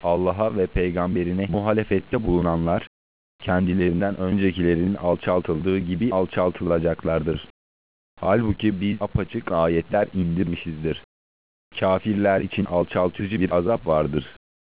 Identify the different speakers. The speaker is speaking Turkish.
Speaker 1: Allah'a ve peygamberine muhalefette bulunanlar, kendilerinden öncekilerin alçaltıldığı gibi alçaltılacaklardır. Halbuki biz apaçık ayetler indirmişizdir. Kafirler için alçaltıcı bir azap vardır.